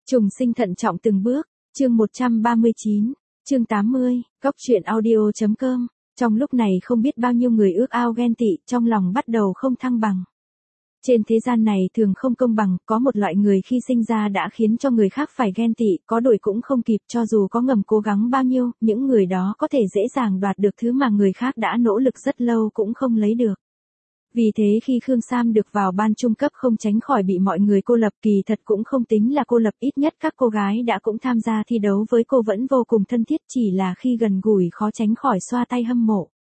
Trùng sinh thận trọng từng bước, chương 139, chương 80, góc truyện audio.com. Trong lúc này không biết bao nhiêu người ước ao ghen tị, trong lòng bắt đầu không thăng bằng. Trên thế gian này thường không công bằng, có một loại người khi sinh ra đã khiến cho người khác phải ghen tị, có đuổi cũng không kịp, cho dù có ngầm cố gắng bao nhiêu, những người đó có thể dễ dàng đoạt được thứ mà người khác đã nỗ lực rất lâu cũng không lấy được. Vì thế khi Khương Sam được vào ban trung cấp không tránh khỏi bị mọi người cô lập, kỳ thật cũng không tính là cô lập, ít nhất các cô gái đã cũng tham gia thi đấu với cô vẫn vô cùng thân thiết, chỉ là khi gần gũi khó tránh khỏi xoa tay hâm mộ.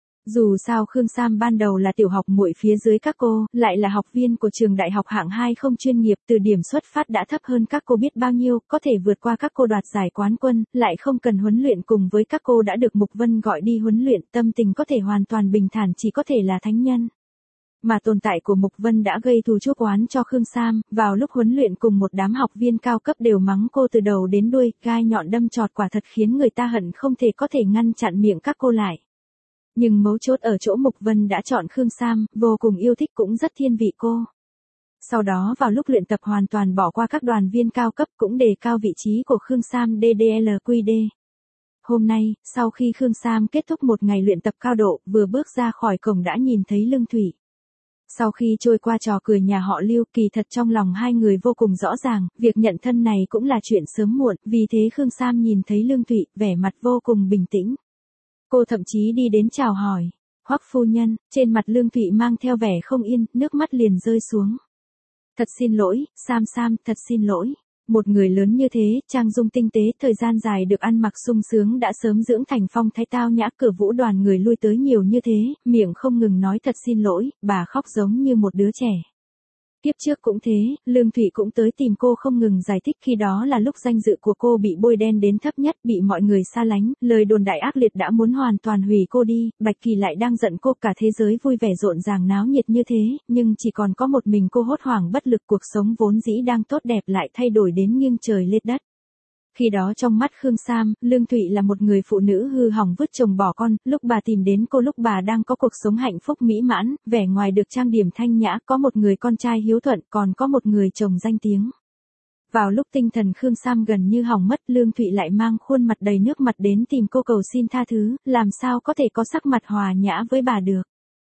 Dù sao Khương Sam ban đầu là tiểu học muội phía dưới các cô, lại là học viên của trường đại học hạng 2 không chuyên nghiệp, từ điểm xuất phát đã thấp hơn các cô biết bao nhiêu, có thể vượt qua các cô đoạt giải quán quân, lại không cần huấn luyện cùng với các cô đã được Mục Vân gọi đi huấn luyện, tâm tình có thể hoàn toàn bình thản, chỉ có thể là thánh nhân. Mà tồn tại của Mục Vân đã gây thù chuốc oán cho Khương Sam, vào lúc huấn luyện cùng một đám học viên cao cấp đều mắng cô từ đầu đến đuôi, gai nhọn đâm chọt, quả thật khiến người ta hận không thể có thể ngăn chặn miệng các cô lại. Nhưng mấu chốt ở chỗ Mục Vân đã chọn Khương Sam, vô cùng yêu thích cũng rất thiên vị cô. Sau đó vào lúc luyện tập hoàn toàn bỏ qua các đoàn viên cao cấp, cũng đề cao vị trí của Khương Sam DDLQD. Hôm nay, sau khi Khương Sam kết thúc một ngày luyện tập cao độ, vừa bước ra khỏi cổng đã nhìn thấy Lương Thụy. Sau khi trôi qua trò cười nhà họ Lưu, kỳ thật trong lòng hai người vô cùng rõ ràng, việc nhận thân này cũng là chuyện sớm muộn, vì thế Khương Sam nhìn thấy Lương Thụy, vẻ mặt vô cùng bình tĩnh. Cô thậm chí đi đến chào hỏi, Hoắc phu nhân, trên mặt Lương Thụy mang theo vẻ không yên, nước mắt liền rơi xuống. Thật xin lỗi, Sam, thật xin lỗi. Một người lớn như thế, trang dung tinh tế, thời gian dài được ăn mặc sung sướng đã sớm dưỡng thành phong thái tao nhã, cửa vũ đoàn người lui tới nhiều như thế, miệng không ngừng nói thật xin lỗi, bà khóc giống như một đứa trẻ. Tiếp trước cũng thế, Lương Thụy cũng tới tìm cô không ngừng giải thích, khi đó là lúc danh dự của cô bị bôi đen đến thấp nhất, bị mọi người xa lánh, lời đồn đại ác liệt đã muốn hoàn toàn hủy cô đi, Bạch Kỳ lại đang giận cô, cả thế giới vui vẻ rộn ràng náo nhiệt như thế, nhưng chỉ còn có một mình cô hốt hoảng bất lực, cuộc sống vốn dĩ đang tốt đẹp lại thay đổi đến nghiêng trời lệch đất. Khi đó trong mắt Khương Sam, Lương Thụy là một người phụ nữ hư hỏng vứt chồng bỏ con, lúc bà tìm đến cô lúc bà đang có cuộc sống hạnh phúc mỹ mãn, vẻ ngoài được trang điểm thanh nhã, có một người con trai hiếu thuận, còn có một người chồng danh tiếng. Vào lúc tinh thần Khương Sam gần như hỏng mất, Lương Thụy lại mang khuôn mặt đầy nước mặt đến tìm cô cầu xin tha thứ, làm sao có thể có sắc mặt hòa nhã với bà được.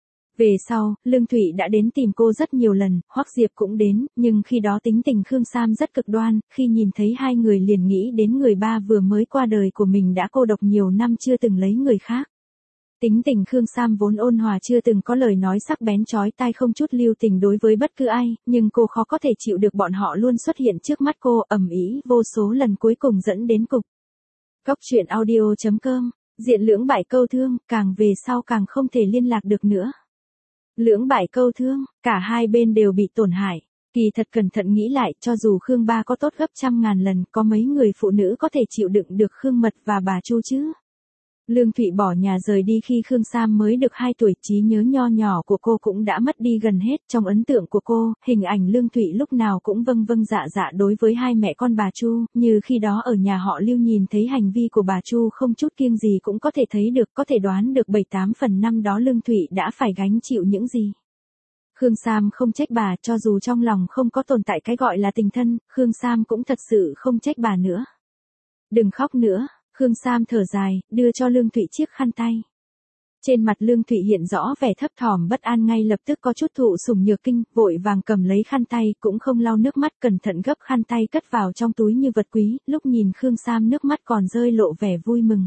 Về sau, Lương Thụy đã đến tìm cô rất nhiều lần, Hoắc Diệp cũng đến, nhưng khi đó tính tình Khương Sam rất cực đoan, khi nhìn thấy hai người liền nghĩ đến người ba vừa mới qua đời của mình đã cô độc nhiều năm chưa từng lấy người khác. Tính tình Khương Sam vốn ôn hòa, chưa từng có lời nói sắc bén chói tai, không chút lưu tình đối với bất cứ ai, nhưng cô khó có thể chịu được bọn họ luôn xuất hiện trước mắt cô, ầm ĩ vô số lần, cuối cùng dẫn đến cục. Góc truyện audio.com, diện lưỡng bại câu thương, càng về sau càng không thể liên lạc được nữa. Lưỡng bại câu thương, cả hai bên đều bị tổn hại. Kỳ thật cẩn thận nghĩ lại, cho dù Khương Ba có tốt gấp trăm ngàn lần, có mấy người phụ nữ có thể chịu đựng được Khương Mật và bà Chu chứ. Lương Thụy bỏ nhà rời đi khi Khương Sam mới được 2 tuổi, trí nhớ nho nhỏ của cô cũng đã mất đi gần hết. Trong ấn tượng của cô, hình ảnh Lương Thụy lúc nào cũng vâng vâng dạ dạ đối với hai mẹ con bà Chu, như khi đó ở nhà họ Lưu nhìn thấy hành vi của bà Chu không chút kiêng gì cũng có thể thấy được, có thể đoán được 7-8 phần năm đó Lương Thụy đã phải gánh chịu những gì. Khương Sam không trách bà, cho dù trong lòng không có tồn tại cái gọi là tình thân, Khương Sam cũng thật sự không trách bà nữa. Đừng khóc nữa. Khương Sam thở dài, đưa cho Lương Thụy chiếc khăn tay. Trên mặt Lương Thụy hiện rõ vẻ thấp thỏm bất an, ngay lập tức có chút thụ sủng nhược kinh, vội vàng cầm lấy khăn tay, cũng không lau nước mắt, cẩn thận gấp khăn tay cất vào trong túi như vật quý, lúc nhìn Khương Sam nước mắt còn rơi lộ vẻ vui mừng.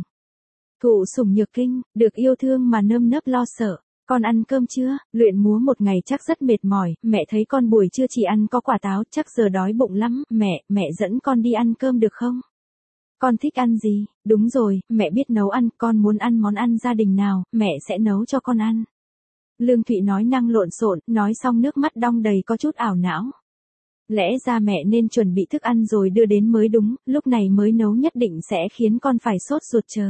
Thụ sủng nhược kinh, được yêu thương mà nơm nớp lo sợ. Con ăn cơm chưa? Luyện múa một ngày chắc rất mệt mỏi, mẹ thấy con buổi trưa chỉ ăn có quả táo, chắc giờ đói bụng lắm, mẹ dẫn con đi ăn cơm được không? Con thích ăn gì? Đúng rồi, mẹ biết nấu ăn, con muốn ăn món ăn gia đình nào, mẹ sẽ nấu cho con ăn. Lương Thụy nói năng lộn xộn, nói xong nước mắt đong đầy, có chút ảo não. Lẽ ra mẹ nên chuẩn bị thức ăn rồi đưa đến mới đúng, lúc này mới nấu nhất định sẽ khiến con phải sốt ruột chờ.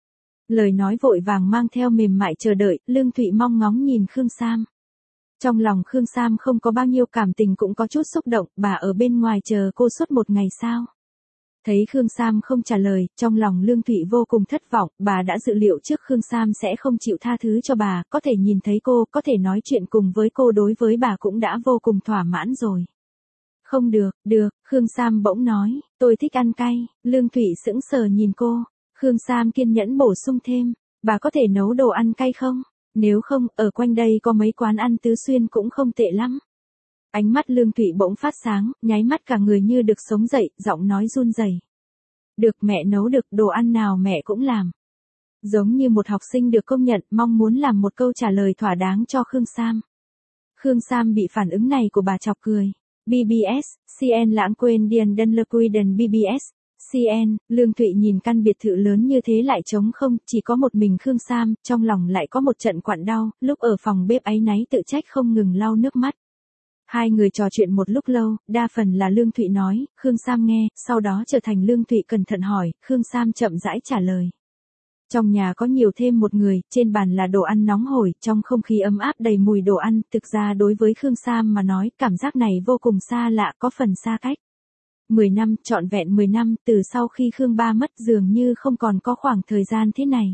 Lời nói vội vàng mang theo mềm mại chờ đợi, Lương Thụy mong ngóng nhìn Khương Sam. Trong lòng Khương Sam không có bao nhiêu cảm tình, cũng có chút xúc động, bà ở bên ngoài chờ cô suốt một ngày sao? Thấy Khương Sam không trả lời, trong lòng Lương Thụy vô cùng thất vọng, bà đã dự liệu trước Khương Sam sẽ không chịu tha thứ cho bà, có thể nhìn thấy cô, có thể nói chuyện cùng với cô, đối với bà cũng đã vô cùng thỏa mãn rồi. Không được, được, Khương Sam bỗng nói, tôi thích ăn cay. Lương Thụy sững sờ nhìn cô. Khương Sam kiên nhẫn bổ sung thêm, bà có thể nấu đồ ăn cay không? Nếu không, ở quanh đây có mấy quán ăn Tứ Xuyên cũng không tệ lắm. Ánh mắt Lương Thụy bỗng phát sáng, nháy mắt cả người như được sống dậy, giọng nói run rẩy. Được, mẹ nấu được, đồ ăn nào mẹ cũng làm. Giống như một học sinh được công nhận, mong muốn làm một câu trả lời thỏa đáng cho Khương Sam. Khương Sam bị phản ứng này của bà chọc cười. BBS, CN lãng quên Điền Đân Lơ Quy Đần BBS, CN, Lương Thụy nhìn căn biệt thự lớn như thế lại trống không, chỉ có một mình Khương Sam, trong lòng lại có một trận quặn đau, lúc ở phòng bếp áy náy tự trách không ngừng lau nước mắt. Hai người trò chuyện một lúc lâu, đa phần là Lương Thụy nói, Khương Sam nghe, sau đó trở thành Lương Thụy cẩn thận hỏi, Khương Sam chậm rãi trả lời. Trong nhà có nhiều thêm một người, trên bàn là đồ ăn nóng hổi, trong không khí ấm áp đầy mùi đồ ăn, thực ra đối với Khương Sam mà nói, cảm giác này vô cùng xa lạ, có phần xa cách. 10 năm, trọn vẹn 10 năm, từ sau khi Khương ba mất dường như không còn có khoảng thời gian thế này.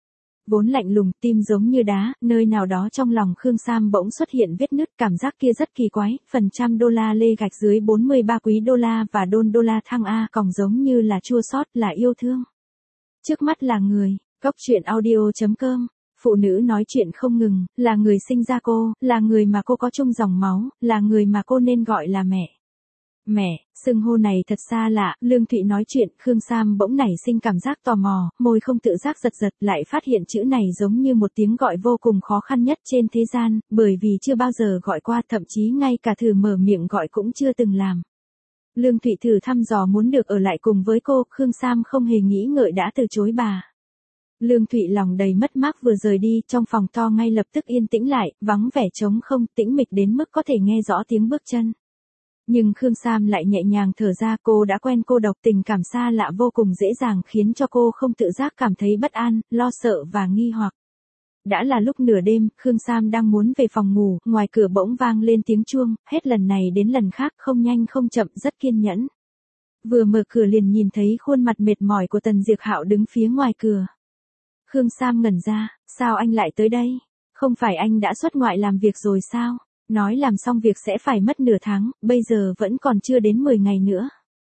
Vốn lạnh lùng, tim giống như đá, nơi nào đó trong lòng Khương Sam bỗng xuất hiện vết nứt, cảm giác kia rất kỳ quái, phần trăm đô la lê gạch dưới 43 quý đô la và đô la thăng A còng giống như là chua xót, là yêu thương. Trước mắt là người. Góc truyện audio.com, phụ nữ nói chuyện không ngừng, là người sinh ra cô, là người mà cô có chung dòng máu, là người mà cô nên gọi là mẹ. Mẹ, xưng hô này thật xa lạ, Lương Thụy nói chuyện, Khương Sam bỗng nảy sinh cảm giác tò mò, môi không tự giác giật giật, lại phát hiện chữ này giống như một tiếng gọi vô cùng khó khăn nhất trên thế gian, bởi vì chưa bao giờ gọi qua, thậm chí ngay cả thử mở miệng gọi cũng chưa từng làm. Lương Thụy thử thăm dò muốn được ở lại cùng với cô, Khương Sam không hề nghĩ ngợi đã từ chối bà. Lương Thụy lòng đầy mất mát vừa rời đi, trong phòng to ngay lập tức yên tĩnh lại, vắng vẻ trống không, tĩnh mịch đến mức có thể nghe rõ tiếng bước chân. Nhưng Khương Sam lại nhẹ nhàng thở ra, cô đã quen cô độc, tình cảm xa lạ vô cùng dễ dàng khiến cho cô không tự giác cảm thấy bất an, lo sợ và nghi hoặc. Đã là lúc nửa đêm, Khương Sam đang muốn về phòng ngủ, ngoài cửa bỗng vang lên tiếng chuông, hết lần này đến lần khác, không nhanh không chậm, rất kiên nhẫn. Vừa mở cửa liền nhìn thấy khuôn mặt mệt mỏi của Tần Diệp Hạo đứng phía ngoài cửa. Khương Sam ngẩn ra, sao anh lại tới đây? Không phải anh đã xuất ngoại làm việc rồi sao? Nói làm xong việc sẽ phải mất nửa tháng, bây giờ vẫn còn chưa đến 10 ngày nữa.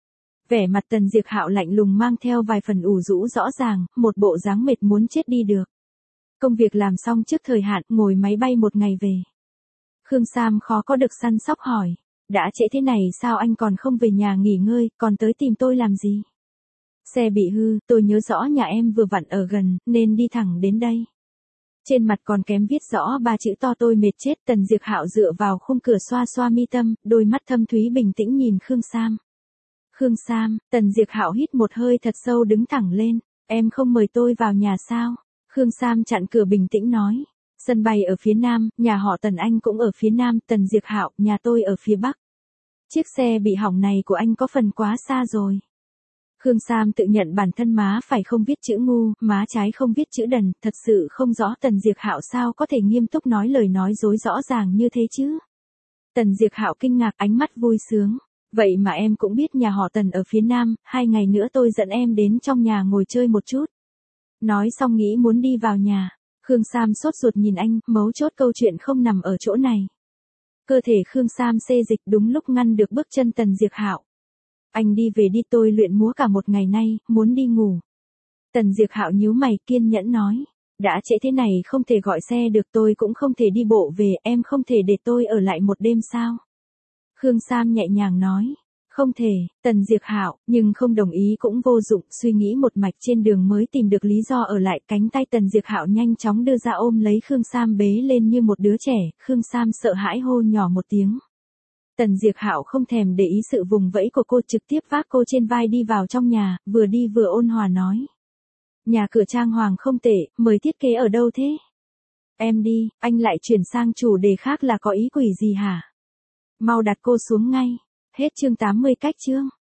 Vẻ mặt Tần Diệp Hạo lạnh lùng mang theo vài phần ủ rũ rõ ràng, một bộ dáng mệt muốn chết đi được. Công việc làm xong trước thời hạn, ngồi máy bay một ngày về. Khương Sam khó có được săn sóc hỏi, đã trễ thế này sao anh còn không về nhà nghỉ ngơi, còn tới tìm tôi làm gì? Xe bị hư, tôi nhớ rõ nhà em vừa vặn ở gần, nên đi thẳng đến đây. Trên mặt còn kém viết rõ 3 chữ to tôi mệt chết. Tần Diệp Hạo dựa vào khung cửa xoa xoa mi tâm, đôi mắt thâm thúy bình tĩnh nhìn Khương Sam. Khương Sam, Tần Diệp Hạo hít một hơi thật sâu đứng thẳng lên, em không mời tôi vào nhà sao? Khương Sam chặn cửa bình tĩnh nói, sân bay ở phía nam, nhà họ Tần anh cũng ở phía nam, Tần Diệp Hạo, nhà tôi ở phía bắc. Chiếc xe bị hỏng này của anh có phần quá xa rồi. Khương Sam tự nhận bản thân má phải không viết chữ ngu, má trái không viết chữ đần, thật sự không rõ Tần Diệp Hạo sao có thể nghiêm túc nói lời nói dối rõ ràng như thế chứ. Tần Diệp Hạo kinh ngạc, ánh mắt vui sướng. Vậy mà em cũng biết nhà họ Tần ở phía nam, 2 ngày nữa tôi dẫn em đến trong nhà ngồi chơi một chút. Nói xong nghĩ muốn đi vào nhà. Khương Sam sốt ruột nhìn anh, mấu chốt câu chuyện không nằm ở chỗ này. Cơ thể Khương Sam xê dịch đúng lúc ngăn được bước chân Tần Diệp Hạo. Anh đi về đi, tôi luyện múa cả một ngày nay, muốn đi ngủ. Tần Diệp Hạo nhíu mày kiên nhẫn nói, đã trễ thế này không thể gọi xe được, tôi cũng không thể đi bộ về, em không thể để tôi ở lại một đêm sao? Khương Sam nhẹ nhàng nói, không thể. Tần Diệp Hạo, nhưng không đồng ý cũng vô dụng, suy nghĩ một mạch trên đường mới tìm được lý do ở lại. Cánh tay Tần Diệp Hạo nhanh chóng đưa ra ôm lấy Khương Sam bế lên như một đứa trẻ. Khương Sam sợ hãi hô nhỏ một tiếng. Tần Diệp Hạo không thèm để ý sự vùng vẫy của cô, trực tiếp vác cô trên vai đi vào trong nhà, vừa đi vừa ôn hòa nói. Nhà cửa trang hoàng không tệ, mới thiết kế ở đâu thế? Em đi, anh lại chuyển sang chủ đề khác là có ý quỷ gì hả? Mau đặt cô xuống ngay. Hết chương 80 cách chương.